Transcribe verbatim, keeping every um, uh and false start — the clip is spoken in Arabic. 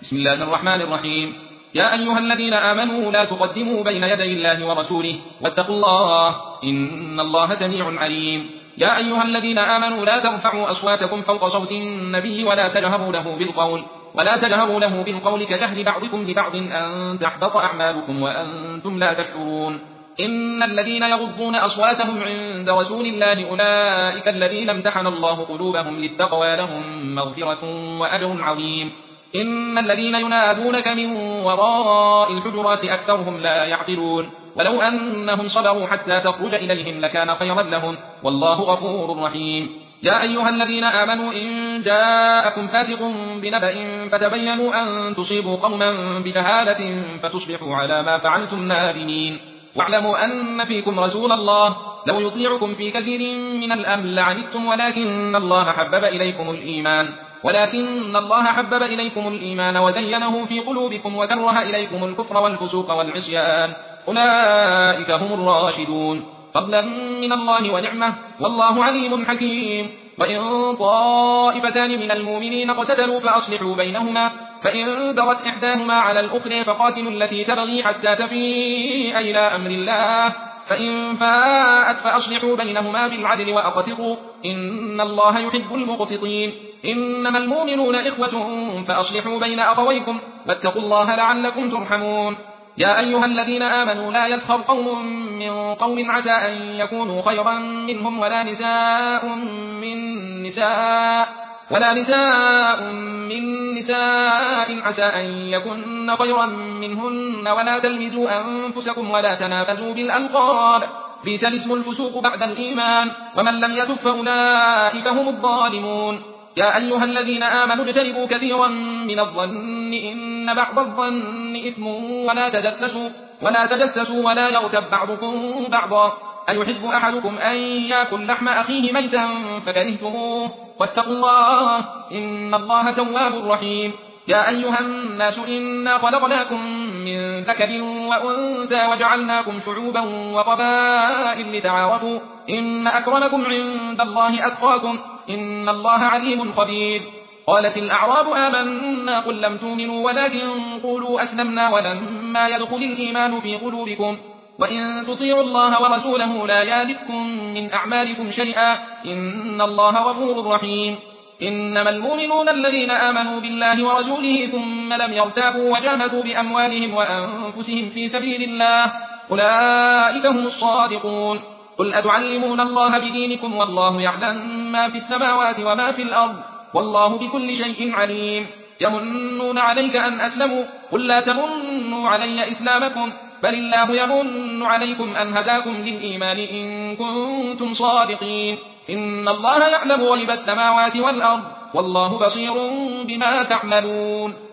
بسم الله الرحمن الرحيم. يا أيها الذين آمنوا لا تقدموا بين يدي الله ورسوله واتقوا الله إن الله سميع عليم. يا أيها الذين آمنوا لا ترفعوا أصواتكم فوق صوت النبي ولا تجهروا له بالقول ولا تجهروا له بالقول كجهر بعضكم لبعض أن تحبط أعمالكم وأنتم لا تشعرون. إن الذين يغضون أصواتهم عند رسول الله أولئك الذين امتحن الله قلوبهم للتقوى لهم مغفرة وأجر عظيم. إن الذين ينادونك من وراء الحجرات أكثرهم لا يعقلون ولو أنهم صبروا حتى تخرج إليهم لكان خيرا لهم والله غفور رحيم. يا أيها الذين آمنوا إن جاءكم فاسق بنبأ فتبينوا أن تصيبوا قوما بجهالة فتصبحوا على ما فعلتم نادمين. واعلموا أن فيكم رسول الله لو يطيعكم في كثير من الأمر لعنتم ولكن الله حبب إليكم الإيمان ولكن الله حبب إليكم الإيمان وزينه في قلوبكم وكره إليكم الكفر والفسوق والعصيان أولئك هم الراشدون فضلا من الله ونعمة والله عليم حكيم. وإن طائفتان من المؤمنين اقتتلوا فأصلحوا بينهما فإن بغت إحداهما على الأخرى فقاتلوا التي تبغي حتى تفيء إلى أمر الله فإن فاءت فأصلحوا بينهما بالعدل وأقسطوا إن الله يحب المقسطين. إنما المؤمنون إخوة فأصلحوا بين أخويكم واتقوا الله لعلكم ترحمون. يا أيها الذين آمنوا لا يسخر قوم من قوم عسى أن يكونوا خيرا منهم ولا نساء من نساء ولا نساء من نساء عسى أن يكن خيرا منهن ولا تلمزوا أنفسكم ولا تنافسوا بالألقاب بئس الاسم الفسوق بعد الإيمان ومن لم يتب فأولئك هم الظالمون. يا أيها الذين آمنوا اجتنبوا كثيرا من الظن إن بعض الظن إثم ولا تجسسوا ولا تجسسوا ولا يغتب بعضكم بعضا أيحب أحدكم أن يأكل لحم أخيه ميتا فكرهتموه واتقوا الله إن الله تواب رحيم. يا أيها الناس إنا خلقناكم من ذكر وأنثى وجعلناكم شعوبا وقبائل لتعارفوا إن أكرمكم عند الله أتقاكم إن الله عليم خبير. قالت الأعراب آمنا قل لم تؤمنوا ولكن قولوا أسلمنا ولما يدخل الإيمان في قلوبكم وإن تطيعوا الله ورسوله لا يالتكم من أعمالكم شيئا إن الله غفور رحيم. إنما المؤمنون الذين آمنوا بالله ورسوله ثم لم يرتابوا وجاهدوا بأموالهم وأنفسهم في سبيل الله أولئك هم الصادقون. قل أتعلمون الله بدينكم والله يعلم ما في السماوات وما في الأرض والله بكل شيء عليم. يمنون عليك أن أسلموا قل لا تمنوا علي إسلامكم بل الله يمن عليكم أن هداكم للإيمان إن كنتم صادقين إن الله يعلم غيب السماوات والأرض والله بصير بما تعملون.